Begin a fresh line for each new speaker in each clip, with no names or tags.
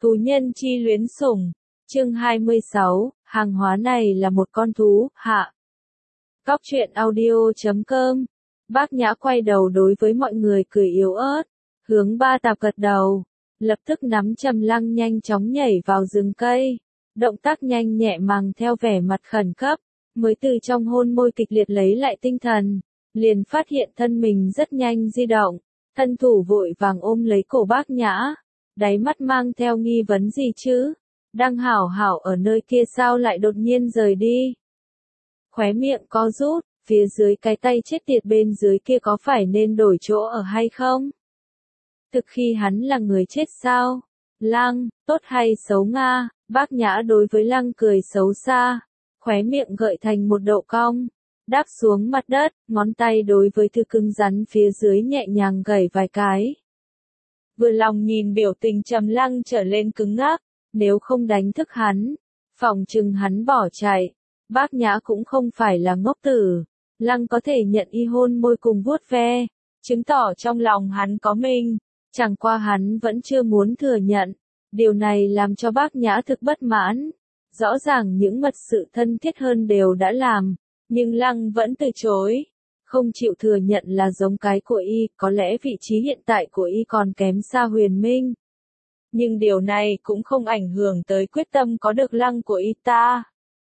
Thú nhân chi luyến sủng. Chương 26, hàng hóa này là một con thú, hạ. Góc truyện audio.com. Bác Nhã quay đầu đối với mọi người cười yếu ớt, hướng Ba Tạp gật đầu, lập tức nắm Trầm Lăng nhanh chóng nhảy vào rừng cây, động tác nhanh nhẹ mang theo vẻ mặt khẩn cấp, mới từ trong hôn môi kịch liệt lấy lại tinh thần, liền phát hiện thân mình rất nhanh di động, thân thủ vội vàng ôm lấy cổ Bác Nhã, đáy mắt mang theo nghi vấn gì chứ, đang hảo hảo ở nơi kia sao lại đột nhiên rời đi. Khóe miệng co rút, phía dưới cái tay chết tiệt bên dưới kia có phải nên đổi chỗ ở hay không? Thực khi hắn là người chết sao? Lăng, tốt hay xấu Nga? Bác Nhã đối với Lăng cười xấu xa, khóe miệng gợi thành một độ cong, đáp xuống mặt đất, ngón tay đối với thứ cứng rắn phía dưới nhẹ nhàng gẩy vài cái. Vừa lòng nhìn biểu tình Trầm Lăng trở lên cứng ngắc, nếu không đánh thức hắn, phỏng chừng hắn bỏ chạy. Bác Nhã cũng không phải là ngốc tử, Lăng có thể nhận y hôn môi cùng vuốt ve, chứng tỏ trong lòng hắn có mình, chẳng qua hắn vẫn chưa muốn thừa nhận, điều này làm cho Bác Nhã thực bất mãn. Rõ ràng những mật sự thân thiết hơn đều đã làm, nhưng Lăng vẫn từ chối, không chịu thừa nhận là giống cái của y, có lẽ vị trí hiện tại của y còn kém xa Huyền Minh. Nhưng điều này cũng không ảnh hưởng tới quyết tâm có được Lăng của y ta.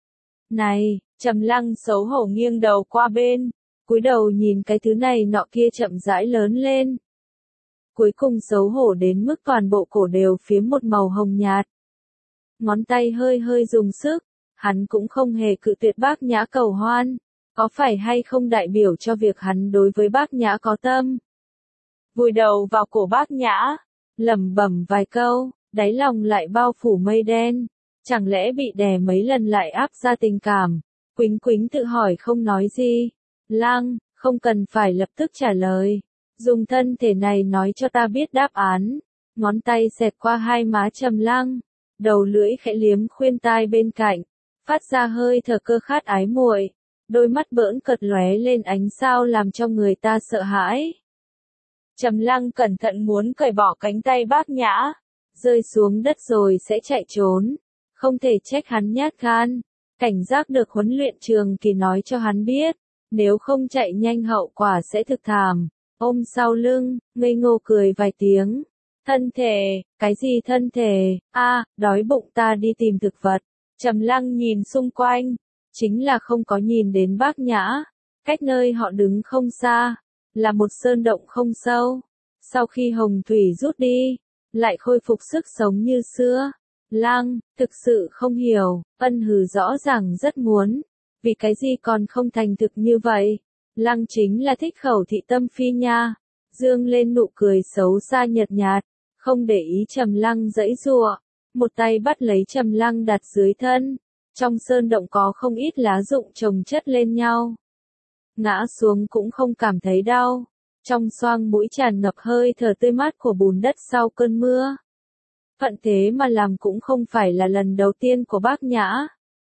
Này, Trầm Lăng xấu hổ nghiêng đầu qua bên, cúi đầu nhìn cái thứ này nọ kia chậm rãi lớn lên. Cuối cùng xấu hổ đến mức toàn bộ cổ đều phiếm một màu hồng nhạt. Ngón tay hơi hơi dùng sức, hắn cũng không hề cự tuyệt Bác Nhã cầu hoan, có phải hay không đại biểu cho việc hắn đối với Bác Nhã có tâm. Vùi đầu vào cổ Bác Nhã, lẩm bẩm vài câu, đáy lòng lại bao phủ mây đen. Chẳng lẽ bị đè mấy lần lại áp ra tình cảm, Quýnh Quýnh tự hỏi không nói gì. Lăng, không cần phải lập tức trả lời, dùng thân thể này nói cho ta biết đáp án. Ngón tay xẹt qua hai má Trầm Lăng, đầu lưỡi khẽ liếm khuyên tai bên cạnh, phát ra hơi thở cơ khát ái muội, đôi mắt bỡn cợt lóe lên ánh sao làm cho người ta sợ hãi. Trầm Lăng cẩn thận muốn cởi bỏ cánh tay Bác Nhã, rơi xuống đất rồi sẽ chạy trốn. Không thể trách hắn nhát gan, cảnh giác được huấn luyện trường kỳ nói cho hắn biết, nếu không chạy nhanh hậu quả sẽ thực thảm. Ôm sau lưng, ngây ngô cười vài tiếng. Thân thể, cái gì thân thể, đói bụng ta đi tìm thực vật. Trầm Lăng nhìn xung quanh, chính là không có nhìn đến Bác Nhã, cách nơi họ đứng không xa, là một sơn động không sâu. Sau khi hồng thủy rút đi, lại khôi phục sức sống như xưa. Lăng, thực sự không hiểu, Ân Hừ rõ ràng rất muốn, vì cái gì còn không thành thực như vậy. Lăng chính là thích khẩu thị tâm phi nha, dương lên nụ cười xấu xa nhợt nhạt, không để ý Trầm Lăng giãy giụa, một tay bắt lấy Trầm Lăng đặt dưới thân. Trong sơn động có không ít lá rụng chồng chất lên nhau, ngã xuống cũng không cảm thấy đau, trong xoang mũi tràn ngập hơi thở tươi mát của bùn đất sau cơn mưa. Phận thế mà làm cũng không phải là lần đầu tiên của Bác Nhã.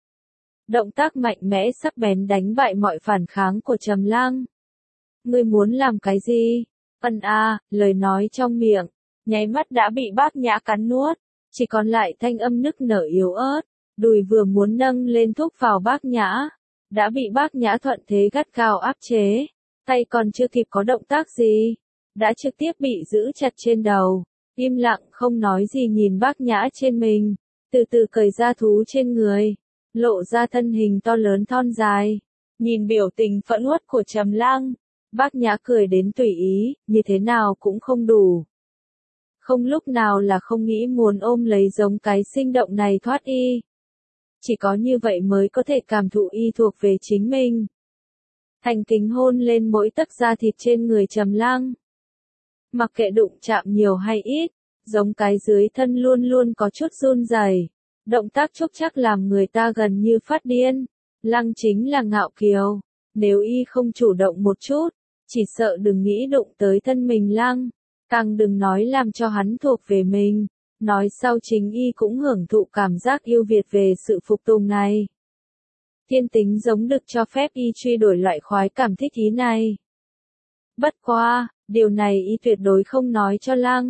Động tác mạnh mẽ sắc bén đánh bại mọi phản kháng của Trầm Lăng. Ngươi muốn làm cái gì? Lời nói trong miệng, nháy mắt đã bị Bác Nhã cắn nuốt, chỉ còn lại thanh âm nức nở yếu ớt, đùi vừa muốn nâng lên thúc vào Bác Nhã, đã bị Bác Nhã thuận thế gắt gao áp chế, tay còn chưa kịp có động tác gì, đã trực tiếp bị giữ chặt trên đầu. Im lặng không nói gì nhìn Bác Nhã trên mình, từ từ cởi ra thú trên người, lộ ra thân hình to lớn thon dài. Nhìn biểu tình phẫn uất của Trầm Lăng, Bác Nhã cười đến tùy ý, như thế nào cũng không đủ. Không lúc nào là không nghĩ muốn ôm lấy giống cái sinh động này thoát y. Chỉ có như vậy mới có thể cảm thụ y thuộc về chính mình. Thành kính hôn lên mỗi tấc da thịt trên người Trầm Lăng. Mặc kệ đụng chạm nhiều hay ít, giống cái dưới thân luôn luôn có chút run rẩy, động tác chúc chắc làm người ta gần như phát điên. Lăng chính là ngạo kiều, nếu y không chủ động một chút, chỉ sợ đừng nghĩ đụng tới thân mình Lăng, càng đừng nói làm cho hắn thuộc về mình, nói sau chính y cũng hưởng thụ cảm giác yêu Việt về sự phục tùng này. Thiên tính giống được cho phép y truy đuổi loại khoái cảm thích ý này. Bất quá, điều này y tuyệt đối không nói cho Lăng,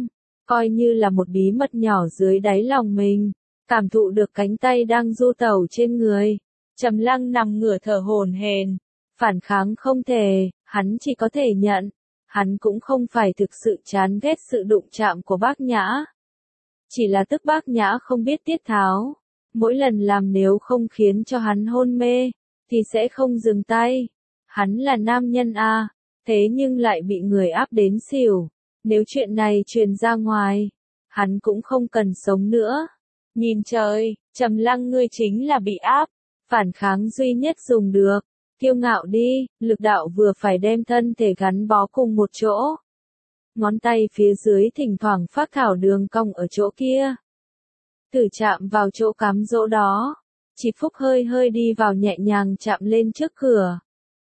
coi như là một bí mật nhỏ dưới đáy lòng mình, cảm thụ được cánh tay đang du tẩu trên người. Trầm Lăng nằm ngửa thở hổn hển, phản kháng không thể, hắn chỉ có thể nhận, hắn cũng không phải thực sự chán ghét sự đụng chạm của Bác Nhã. Chỉ là tức Bác Nhã không biết tiết tháo, mỗi lần làm nếu không khiến cho hắn hôn mê, thì sẽ không dừng tay. Hắn là nam nhân à, thế nhưng lại bị người áp đến xỉu. Nếu chuyện này truyền ra ngoài, hắn cũng không cần sống nữa. Nhìn trời, Trầm Lăng ngươi chính là bị áp, phản kháng duy nhất dùng được. Kiêu ngạo đi, lực đạo vừa phải đem thân thể gắn bó cùng một chỗ. Ngón tay phía dưới thỉnh thoảng phác thảo đường cong ở chỗ kia. Thử chạm vào chỗ cắm dỗ đó. Chỉ Phúc hơi hơi đi vào nhẹ nhàng chạm lên trước cửa.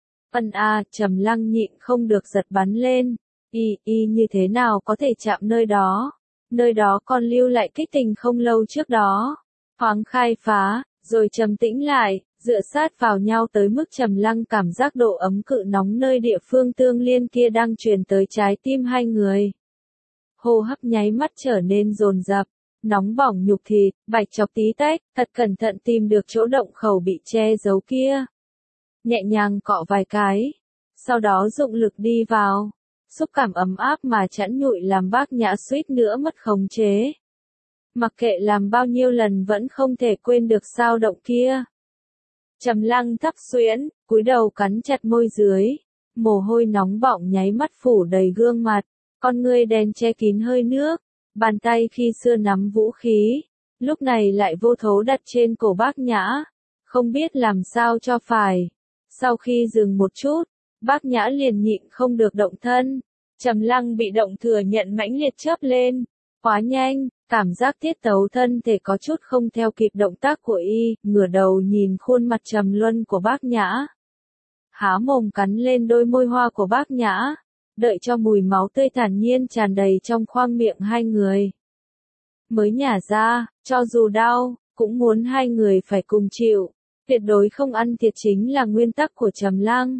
Trầm Lăng nhịn không được giật bắn lên. Y như thế nào có thể chạm nơi đó? Nơi đó còn lưu lại kích tình không lâu trước đó. Thoáng khai phá, rồi trầm tĩnh lại, dựa sát vào nhau tới mức Trầm Lăng cảm giác độ ấm cự nóng nơi địa phương tương liên kia đang truyền tới trái tim hai người. Hô hấp nháy mắt trở nên dồn dập, nóng bỏng nhục thịt, bạch chọc tí tách, thật cẩn thận tìm được chỗ động khẩu bị che giấu kia. Nhẹ nhàng cọ vài cái, sau đó dụng lực đi vào. Xúc cảm ấm áp mà chẵn nhụi làm Bác Nhã suýt nữa mất khống chế. Mặc kệ làm bao nhiêu lần vẫn không thể quên được sao động kia. Trầm Lăng thấp xuyễn, cúi đầu cắn chặt môi dưới. Mồ hôi nóng bỏng nháy mắt phủ đầy gương mặt, con ngươi đen che kín hơi nước. Bàn tay khi xưa nắm vũ khí, lúc này lại vô thố đặt trên cổ Bác Nhã. Không biết làm sao cho phải. Sau khi dừng một chút, Bác Nhã liền nhịn không được động thân. Trầm Lăng bị động thừa nhận mãnh liệt chớp lên. Quá nhanh, cảm giác tiết tấu thân thể có chút không theo kịp động tác của y, ngửa đầu nhìn khuôn mặt trầm luân của Bác Nhã. Há mồm cắn lên đôi môi hoa của Bác Nhã, đợi cho mùi máu tươi thản nhiên tràn đầy trong khoang miệng hai người. Mới nhả ra, cho dù đau, cũng muốn hai người phải cùng chịu, tuyệt đối không ăn thiệt chính là nguyên tắc của Trầm Lăng.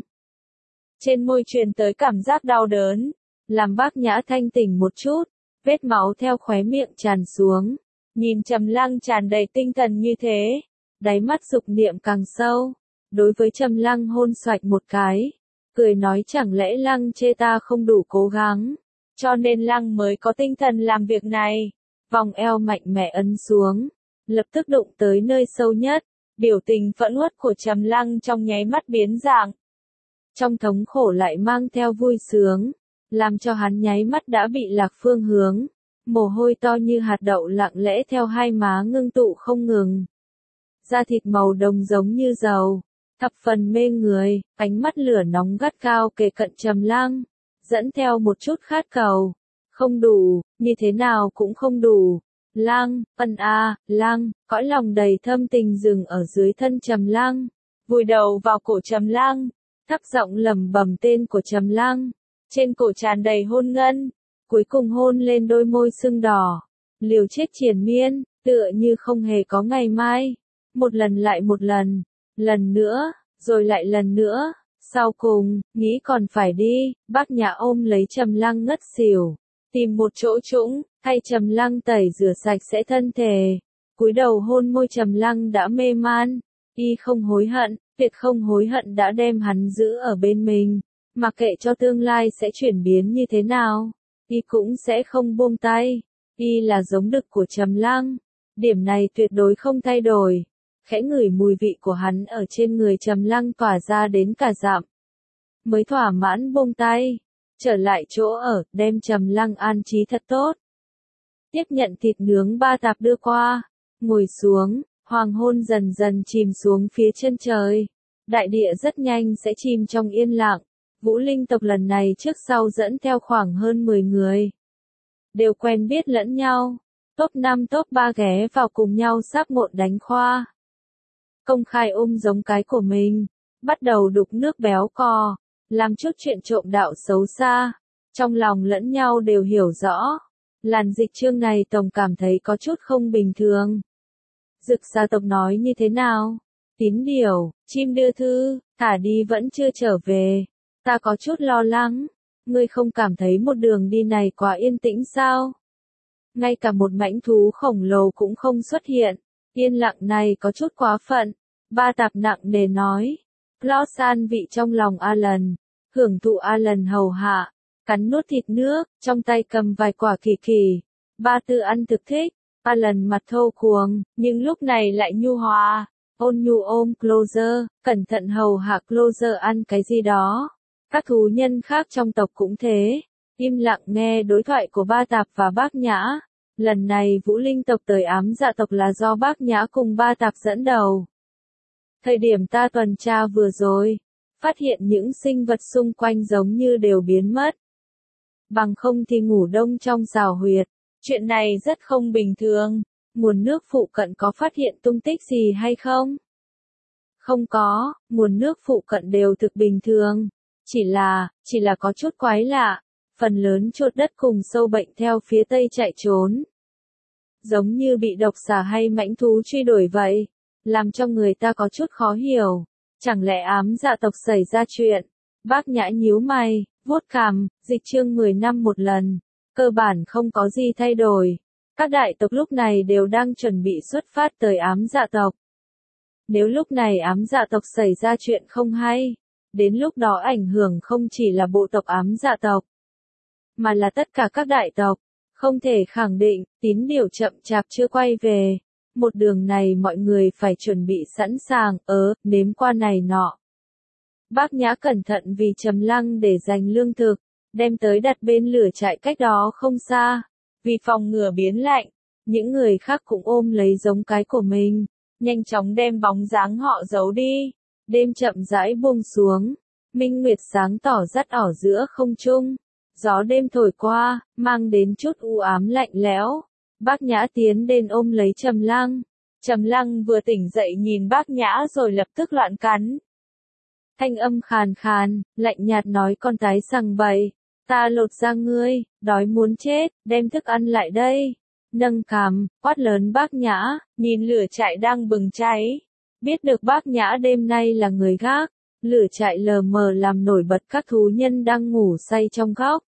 Trên môi truyền tới cảm giác đau đớn, làm Bác Nhã thanh tỉnh một chút, vết máu theo khóe miệng tràn xuống. Nhìn Trầm Lăng tràn đầy tinh thần như thế, đáy mắt dục niệm càng sâu. Đối với Trầm Lăng hôn xoạch một cái, cười nói chẳng lẽ Lăng chê ta không đủ cố gắng, cho nên Lăng mới có tinh thần làm việc này. Vòng eo mạnh mẽ ấn xuống, lập tức đụng tới nơi sâu nhất, biểu tình phẫn uất của Trầm Lăng trong nháy mắt biến dạng. Trong thống khổ lại mang theo vui sướng, làm cho hắn nháy mắt đã bị lạc phương hướng. Mồ hôi to như hạt đậu lặng lẽ theo hai má ngưng tụ không ngừng. Da thịt màu đồng giống như dầu, thập phần mê người, ánh mắt lửa nóng gắt cao kề cận Trầm Lăng, dẫn theo một chút khát cầu. Không đủ, như thế nào cũng không đủ. Lăng, Lăng, cõi lòng đầy thâm tình dừng ở dưới thân Trầm Lăng, vùi đầu vào cổ Trầm Lăng, thấp giọng lẩm bẩm tên của Trầm Lăng, trên cổ tràn đầy hôn ngân, cuối cùng hôn lên đôi môi sưng đỏ, liều chết triền miên, tựa như không hề có ngày mai, một lần lại một lần, lần nữa, rồi lại lần nữa, sau cùng, nghĩ còn phải đi, Bác Nhã ôm lấy Trầm Lăng ngất xỉu, tìm một chỗ trũng, thay Trầm Lăng tẩy rửa sạch sẽ thân thể, cúi đầu hôn môi Trầm Lăng đã mê man, y không hối hận, tuyệt không hối hận đã đem hắn giữ ở bên mình, mặc kệ cho tương lai sẽ chuyển biến như thế nào, y cũng sẽ không buông tay, y là giống đực của Trầm Lăng, điểm này tuyệt đối không thay đổi. Khẽ ngửi mùi vị của hắn ở trên người Trầm Lăng tỏa ra đến cả dặm, mới thỏa mãn buông tay, trở lại chỗ ở, đem Trầm Lăng an trí thật tốt. Tiếp nhận thịt nướng ba tạp đưa qua, ngồi xuống, hoàng hôn dần dần chìm xuống phía chân trời, đại địa rất nhanh sẽ chìm trong yên lặng. Vũ Linh tộc lần này trước sau dẫn theo khoảng hơn 10 người, đều quen biết lẫn nhau, top 5 top 3 ghé vào cùng nhau sắp ngộn đánh khoa. Công khai ôm giống cái của mình, bắt đầu đục nước béo cò, làm chút chuyện trộm đạo xấu xa, trong lòng lẫn nhau đều hiểu rõ. Làn dịch chương này tổng cảm thấy có chút không bình thường. Dực gia tộc nói như thế nào? Tín điều, chim đưa thư, thả đi vẫn chưa trở về. Ta có chút lo lắng, ngươi không cảm thấy một đường đi này quá yên tĩnh sao? ngay cả một mãnh thú khổng lồ cũng không xuất hiện. Yên lặng này có chút quá phận. Ba Tạp nặng nề nói. Klaus an vị trong lòng Alan, hưởng thụ Alan hầu hạ, cắn nuốt thịt nước, trong tay cầm vài quả kỳ kỳ. Ba Tư ăn thực thích. Alan mặt thô cuồng, nhưng lúc này lại nhu hòa, ôn nhu ôm Closer, cẩn thận hầu hạ Closer ăn cái gì đó. Các thú nhân khác trong tộc cũng thế, im lặng nghe đối thoại của Ba Tạp và Bác Nhã. Lần này Vũ Linh tộc tới ám dạ tộc là do Bác Nhã cùng Ba Tạp dẫn đầu. Thời điểm ta tuần tra vừa rồi, phát hiện những sinh vật xung quanh giống như đều biến mất. Bằng không thì ngủ đông trong rào huyệt. Chuyện này rất không bình thường. Nguồn nước phụ cận có phát hiện tung tích gì hay không? Không có, nguồn nước phụ cận đều thực bình thường. Chỉ là có chút quái lạ. Phần lớn chuột đất cùng sâu bệnh theo phía tây chạy trốn. Giống như bị độc xà hay mãnh thú truy đuổi vậy. Làm cho người ta có chút khó hiểu. Chẳng lẽ ám dạ tộc xảy ra chuyện? Bác Nhã nhíu mày, vuốt cằm, dịch chương 10 năm một lần. Cơ bản không có gì thay đổi. Các đại tộc lúc này đều đang chuẩn bị xuất phát tới ám dạ tộc. Nếu lúc này ám dạ tộc xảy ra chuyện không hay, đến lúc đó ảnh hưởng không chỉ là bộ tộc ám dạ tộc, mà là tất cả các đại tộc. Không thể khẳng định, Tín Điều chậm chạp chưa quay về. Một đường này mọi người phải chuẩn bị sẵn sàng, nếm qua này nọ. Bác Nhã cẩn thận vì Trầm Lăng để dành lương thực, đem tới đặt bên lửa trại cách đó không xa. Vì phòng ngừa biến lạnh, những người khác cũng ôm lấy giống cái của mình, nhanh chóng đem bóng dáng họ giấu đi. Đêm chậm rãi buông xuống, minh nguyệt sáng tỏ dắt ở giữa không trung. Gió đêm thổi qua, mang đến chút u ám lạnh lẽo. Bác Nhã tiến đến ôm lấy Trầm Lăng. Trầm Lăng vừa tỉnh dậy nhìn Bác Nhã rồi lập tức loạn cắn. Thanh âm khàn khàn, lạnh nhạt nói con tái sằng bậy. Ta lột da ngươi, đói muốn chết, đem thức ăn lại đây. Nâng cằm, quát lớn Bác Nhã, nhìn lửa trại đang bừng cháy. Biết được Bác Nhã đêm nay là người gác, lửa trại lờ mờ làm nổi bật các thú nhân đang ngủ say trong góc.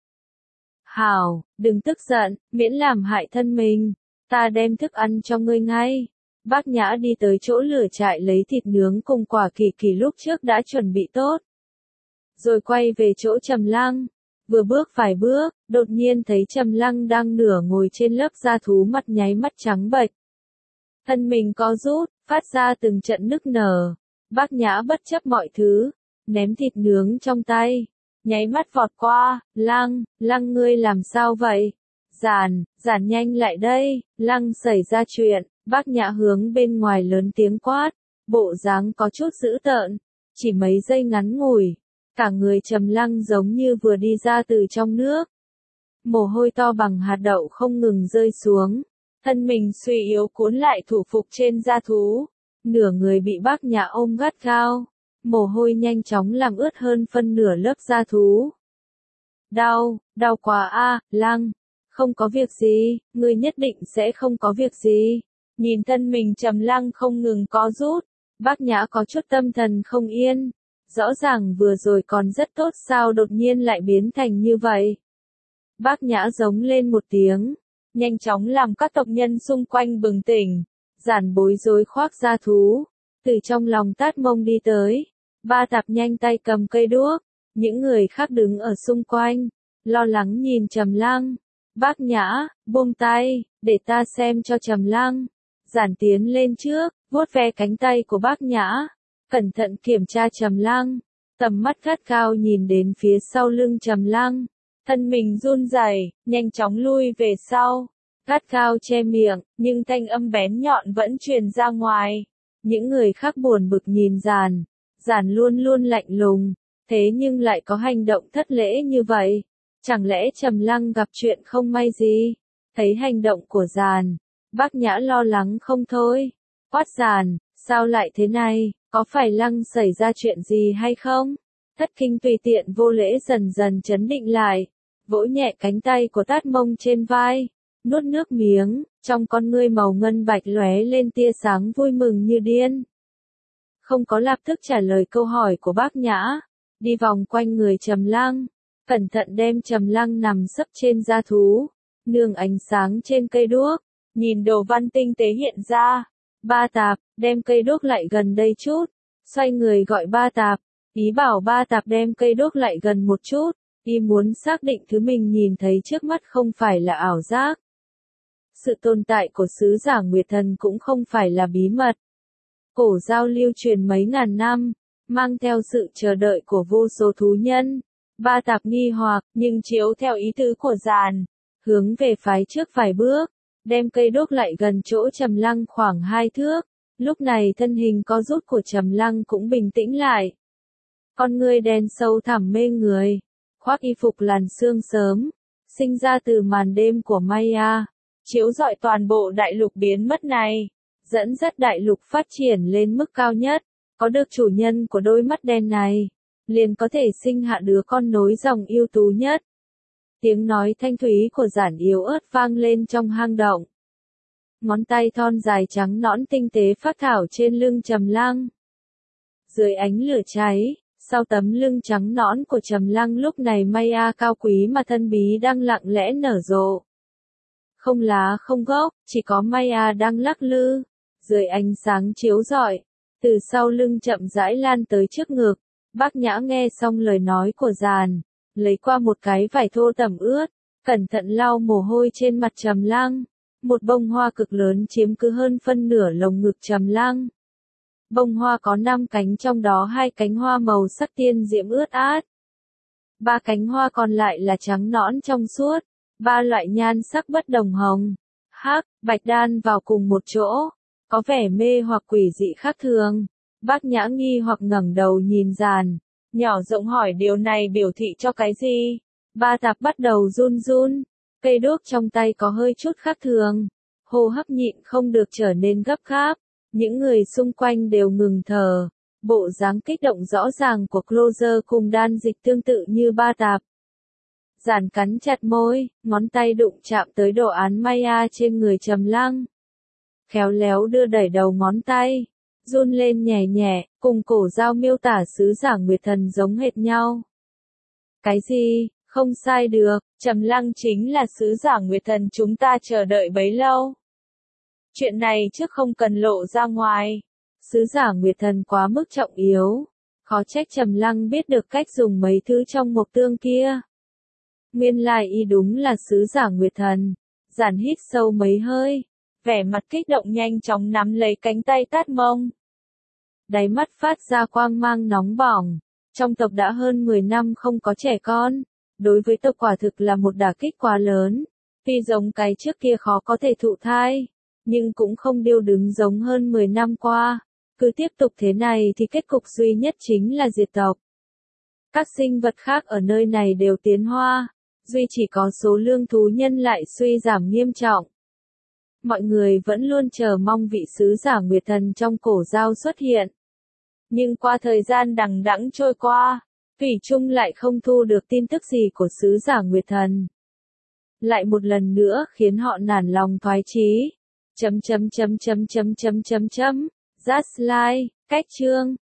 Hảo, đừng tức giận, miễn làm hại thân mình, ta đem thức ăn cho ngươi ngay. Bác Nhã đi tới chỗ lửa trại lấy thịt nướng cùng quả kỳ kỳ lúc trước đã chuẩn bị tốt. Rồi quay về chỗ Trầm Lăng. Vừa bước vài bước, đột nhiên thấy Trầm Lăng đang nửa ngồi trên lớp da thú mặt nháy mắt trắng bệch. Thân mình co rút, phát ra từng trận nức nở. Bác Nhã bất chấp mọi thứ, ném thịt nướng trong tay, nháy mắt vọt qua. Lăng ngươi làm sao vậy? Giản nhanh lại đây, Lăng xảy ra chuyện. Bác Nhã hướng bên ngoài lớn tiếng quát, bộ dáng có chút dữ tợn. Chỉ mấy giây ngắn ngủi, cả người Trầm Lăng giống như vừa đi ra từ trong nước. Mồ hôi to bằng hạt đậu không ngừng rơi xuống, thân mình suy yếu cuốn lại thủ phục trên da thú. Nửa người bị Bác Nhã ôm gắt gao, mồ hôi nhanh chóng làm ướt hơn phân nửa lớp da thú. Đau quá a, Lăng, không có việc gì, ngươi nhất định sẽ không có việc gì. Nhìn thân mình Trầm Lăng không ngừng co rút, Bác Nhã có chút tâm thần không yên. Rõ ràng vừa rồi còn rất tốt sao đột nhiên lại biến thành như vậy. Bác Nhã giống lên một tiếng, nhanh chóng làm các tộc nhân xung quanh bừng tỉnh. Giản bối rối khoác da thú, từ trong lòng Tát Mông đi tới. Ba Tạp nhanh tay cầm cây đuốc, những người khác đứng ở xung quanh, lo lắng nhìn Trầm Lăng. Bác Nhã, buông tay, để ta xem cho Trầm Lăng. Giản tiến lên trước, vuốt ve cánh tay của Bác Nhã, cẩn thận kiểm tra Trầm Lăng, tầm mắt gắt gao nhìn đến phía sau lưng Trầm Lăng, thân mình run rẩy, nhanh chóng lui về sau, gắt gao che miệng, nhưng thanh âm bén nhọn vẫn truyền ra ngoài. Những người khác buồn bực nhìn Giản luôn luôn lạnh lùng, thế nhưng lại có hành động thất lễ như vậy. Chẳng lẽ Trầm Lăng gặp chuyện không may gì? Thấy hành động của Giản, Bác Nhã lo lắng không thôi. Quát Giản, sao lại thế này, có phải Lăng xảy ra chuyện gì hay không? Thất Kinh tùy tiện vô lễ dần dần trấn định lại, vỗ nhẹ cánh tay của Tát Mông trên vai, nuốt nước miếng, trong con ngươi màu ngân bạch lóe lên tia sáng vui mừng như điên. Không có lập tức trả lời câu hỏi của Bác Nhã, đi vòng quanh người Trầm Lăng, cẩn thận đem Trầm Lăng nằm sấp trên da thú, nương ánh sáng trên cây đuốc, nhìn đồ văn tinh tế hiện ra. Ba Tạp, đem cây đuốc lại gần đây chút. Xoay người gọi Ba Tạp, ý bảo Ba Tạp đem cây đuốc lại gần một chút, y muốn xác định thứ mình nhìn thấy trước mắt không phải là ảo giác. Sự tồn tại của sứ giả Nguyệt Thần cũng không phải là bí mật. Cổ giao lưu truyền mấy ngàn năm, mang theo sự chờ đợi của vô số thú nhân. Ba Tạp nghi hoặc, nhưng chiếu theo ý tứ của Giàn, hướng về phái trước vài bước, đem cây đuốc lại gần chỗ Trầm Lăng khoảng 2 thước. Lúc này thân hình có rút của Trầm Lăng cũng bình tĩnh lại. Con ngươi đen sâu thẳm mê người, khoác y phục làn sương sớm, sinh ra từ màn đêm của Maya, chiếu rọi toàn bộ đại lục biến mất này, dẫn dắt đại lục phát triển lên mức cao nhất. Có được chủ nhân của đôi mắt đen này, liền có thể sinh hạ đứa con nối dòng ưu tú nhất. Tiếng nói thanh thúy của Giản yếu ớt vang lên trong hang động. Ngón tay thon dài trắng nõn tinh tế phác thảo trên lưng Trầm Lăng. Dưới ánh lửa cháy, sau tấm lưng trắng nõn của Trầm Lăng lúc này Maya cao quý mà thân bí đang lặng lẽ nở rộ. Không lá không gốc, chỉ có Maya đang lắc lư, dưới ánh sáng chiếu rọi, từ sau lưng chậm rãi lan tới trước ngực. Bác Nhã nghe xong lời nói của Giàn, lấy qua một cái vải thô tẩm ướt, cẩn thận lau mồ hôi trên mặt Trầm Lăng. Một bông hoa cực lớn chiếm cứ hơn phân nửa lồng ngực Trầm Lăng. Bông hoa có 5 cánh, trong đó 2 cánh hoa màu sắc tiên diễm ướt át. 3 cánh hoa còn lại là trắng nõn trong suốt, 3 loại nhan sắc bất đồng hồng, hắc, bạch đan vào cùng một chỗ, có vẻ mê hoặc quỷ dị khác thường. Bác Nhã nghi hoặc ngẩng đầu nhìn Giàn, nhỏ giọng hỏi điều này biểu thị cho cái gì? Ba Tạp bắt đầu run run, cây đuốc trong tay có hơi chút khác thường, hô hấp nhịn không được trở nên gấp gáp, những người xung quanh đều ngừng thở, bộ dáng kích động rõ ràng của Closer cùng Đan Dịch tương tự như Ba Tạp. Giản cắn chặt môi, ngón tay đụng chạm tới đồ án Maya trên người Trầm Lăng. Khéo léo đưa đẩy đầu ngón tay, run lên nhẹ nhẹ, cùng cổ dao miêu tả sứ giả Nguyệt Thần giống hệt nhau. Cái gì? Không sai được, Trầm Lăng chính là sứ giả Nguyệt Thần chúng ta chờ đợi bấy lâu. Chuyện này trước không cần lộ ra ngoài. Sứ giả Nguyệt Thần quá mức trọng yếu, khó trách Trầm Lăng biết được cách dùng mấy thứ trong mộc tương kia. Nguyên lai y đúng là sứ giả Nguyệt Thần. Giản hít sâu mấy hơi, vẻ mặt kích động nhanh chóng nắm lấy cánh tay Tát Mông. Đáy mắt phát ra quang mang nóng bỏng. Trong tộc đã hơn 10 năm không có trẻ con. Đối với tộc quả thực là một đả kích quá lớn. Tuy giống cái trước kia khó có thể thụ thai, nhưng cũng không điêu đứng giống hơn 10 năm qua. Cứ tiếp tục thế này thì kết cục duy nhất chính là diệt tộc. Các sinh vật khác ở nơi này đều tiến hóa, duy chỉ có số lượng thú nhân lại suy giảm nghiêm trọng. Mọi người vẫn luôn chờ mong vị sứ giả Nguyệt Thần trong cổ dao xuất hiện. Nhưng qua thời gian đằng đẵng trôi qua, thủy chung lại không thu được tin tức gì của sứ giả Nguyệt Thần. Lại một lần nữa khiến họ nản lòng thoái chí. Just like, cách chương.